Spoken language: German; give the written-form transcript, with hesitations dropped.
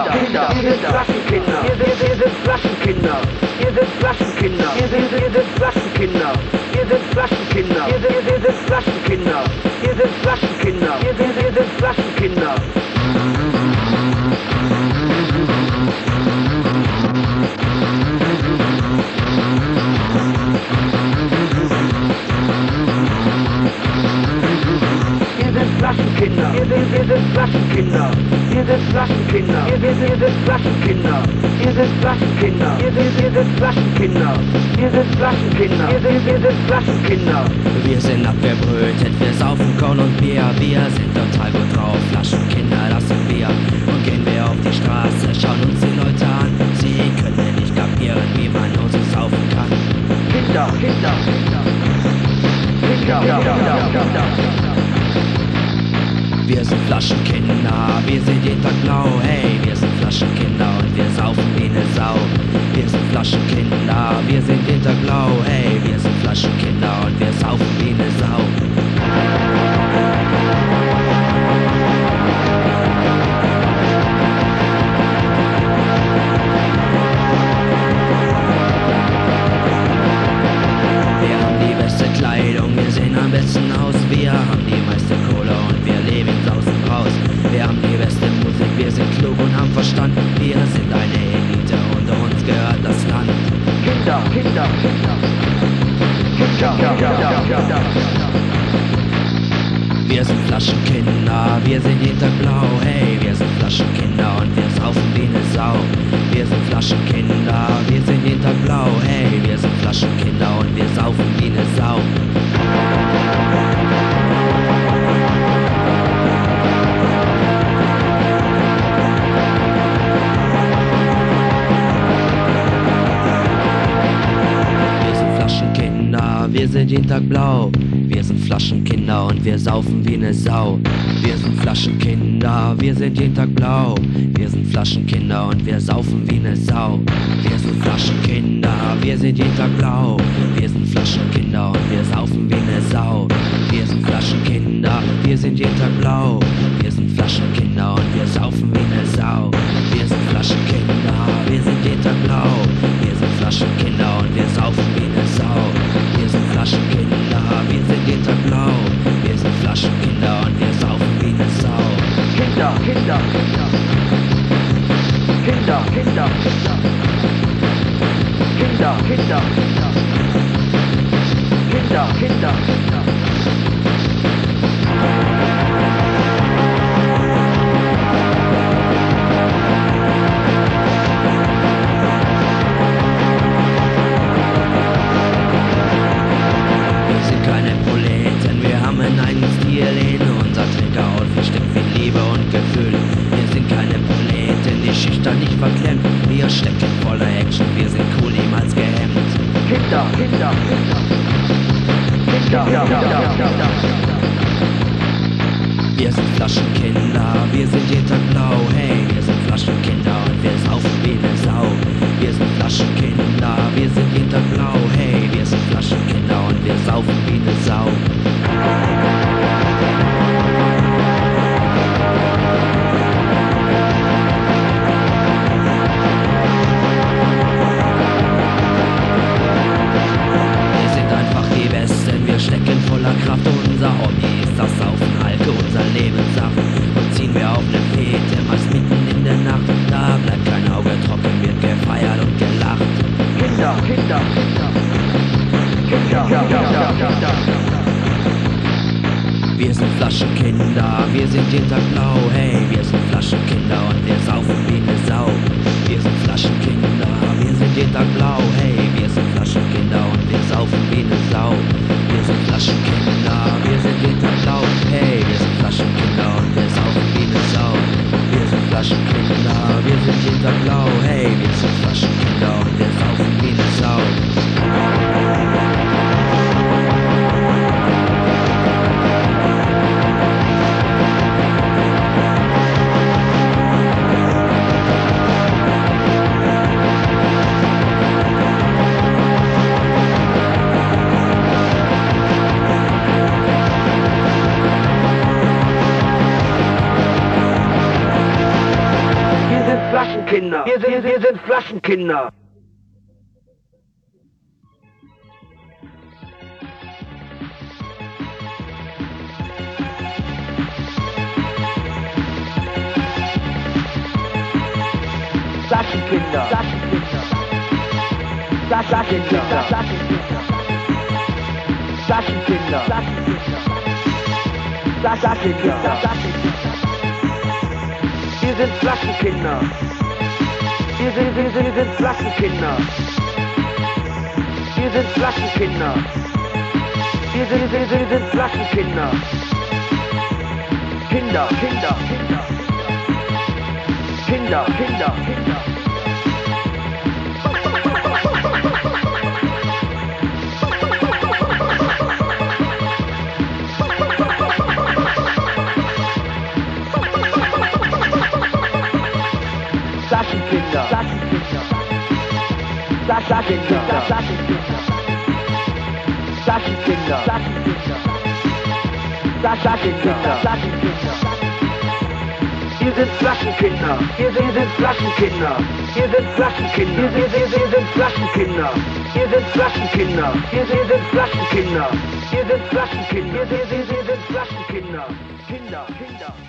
wir sind Flaschenkinder, wir sind Flaschenkinder, wir sind Flaschenkinder, wir sind Flaschenkinder, wir sind Flaschenkinder, wir sind Flaschenkinder, wir sind Flaschenkinder, wir sind Flaschenkinder. Flaschenkinder, wir sind Flaschenkinder, wir sind Flaschenkinder, wir sind Flaschenkinder, wir sind Flaschenkinder, wir sind Flaschenkinder, wir sind Flaschenkinder, wir sind Flaschenkinder. Wir sind abgebrütet, wir saufen Korn und Bier, wir sind total gut drauf, Flaschenkinder, das sind wir. Und gehen wir auf die Straße, schauen uns die Leute an, sie können nicht kapieren, wie man nur so saufen kann. Kinder, Kinder, Kinder, Kinder, Kinder, Kinder. Wir sind Flaschenkinder, wir sind jeden Tag blau, hey, wir sind Flaschenkinder und wir saufen wie ne Sau. Wir sind Flaschenkinder, wir sind jeden Tag blau, hey, wir sind Flaschenkinder und wir saufen wie ne Sau. Wir haben die beste Kleidung, wir sehen am besten aus, wir haben die meiste Kohle und wir leben draußen raus. Wir haben die beste Musik, wir sind klug und haben Verstand. Wir sind eine Elite, unter uns gehört das Land. Kinder, Kinder, Kinder, Kinder, Kinder, Kinder. Wir sind Flaschenkinder, wir sind jeden Tag blau, hey, wir sind Flaschenkinder und wir saufen wie ne Sau. Wir sind Flaschenkinder, wir sind jeden Tag blau, hey, wir sind Flaschenkinder und wir saufen wie ne Sau. Wir sind jeden Tag blau, wir sind Flaschenkinder und wir saufen wie ne Sau. Wir sind Flaschenkinder, wir sind jeden Tag blau, wir sind Flaschenkinder und wir saufen wie ne Sau. Wir sind Flaschenkinder, wir sind jeden Tag blau, wir sind Flaschenkinder und wir saufen wie ne Sau. Wir sind Flaschenkinder, wir sind jeden Tag blau, wir sind Flaschenkinder und wir saufen wie ne Sau. Wir sind Flaschenkinder, wir sind jeden Tag blau, wir sind Flaschenkinder und wir saufen wie ne Sau. Wir sind Flaschenkinder, wir sind jeden Tag blau, wir sind Flaschenkinder und wir saufen wie ne Sau. Kinder, Kinder, Kinder, Kinder, Kinder, Kinder, Kinder, Kinder, Kinder, Kinder, Kinder, Kinder. Verklemmt. Wir stecken voller Action, wir sind cool, niemals gehemmt. Kinder, Kinder, Kinder, Kinder, Kinder, Kinder. Wir sind Flaschenkinder, wir sind jeden Tag blau, hey, wir sind Flaschenkinder und wir saufen wie ne Sau. Wir sind Flaschenkinder, wir sind jeden Tag blau, hey, wir sind Flaschenkinder und wir saufen wie ne Sau. Stecken voller Kraft, unser Hobby ist das Saufen, Alke, unser Lebenssaft. Und ziehen wir auf ne Fete, meist mitten in der Nacht. Da bleibt kein Auge trocken, wird gefeiert und gelacht. Kinder, Kinder, Kinder, Kinder, Kinder, Kinder. Wir sind Flaschenkinder, wir sind jeden Tag blau, hey, wir sind Flaschenkinder und wir saufen wie ne Sau. Wir sind Flaschenkinder, wir sind jeden Tag blau, hey, wir sind Flaschenkinder und wir saufen wie ne Sau. Wir sind Flaschenkinder, wir sind jeden Tag blau, hey, wir sind Flaschenkinder und wir saufen wie ne Sau. Wir sind Flaschenkinder, wir sind jeden Tag blau, hey, wir sind Flaschenkinder und wir saufen wie ne Sau. Flaschenkinder. Wir sind Flaschenkinder. Flaschenkinder. Flaschenkinder. Flaschenkinder. Flaschenkinder. Flaschenkinder. Wir sind Flaschenkinder. Wir sind Flaschenkinder. Wir sind Flaschenkinder. Wir sind Flaschenkinder. Kinder, Kinder, Kinder. Kinder, Kinder, Kinder. Flaschenkinder, Flaschenkinder, Flaschenkinder, Flaschenkinder, Flaschenkinder, Flaschenkinder. Wir sind Flaschenkinder, wir sind Flaschenkinder, wir sind Flaschenkinder, wir sind Flaschenkinder, wir sind Flaschenkinder, wir sind Flaschenkinder, wir sind Flaschenkinder, wir sind Flaschenkinder, Kinder, Kinder.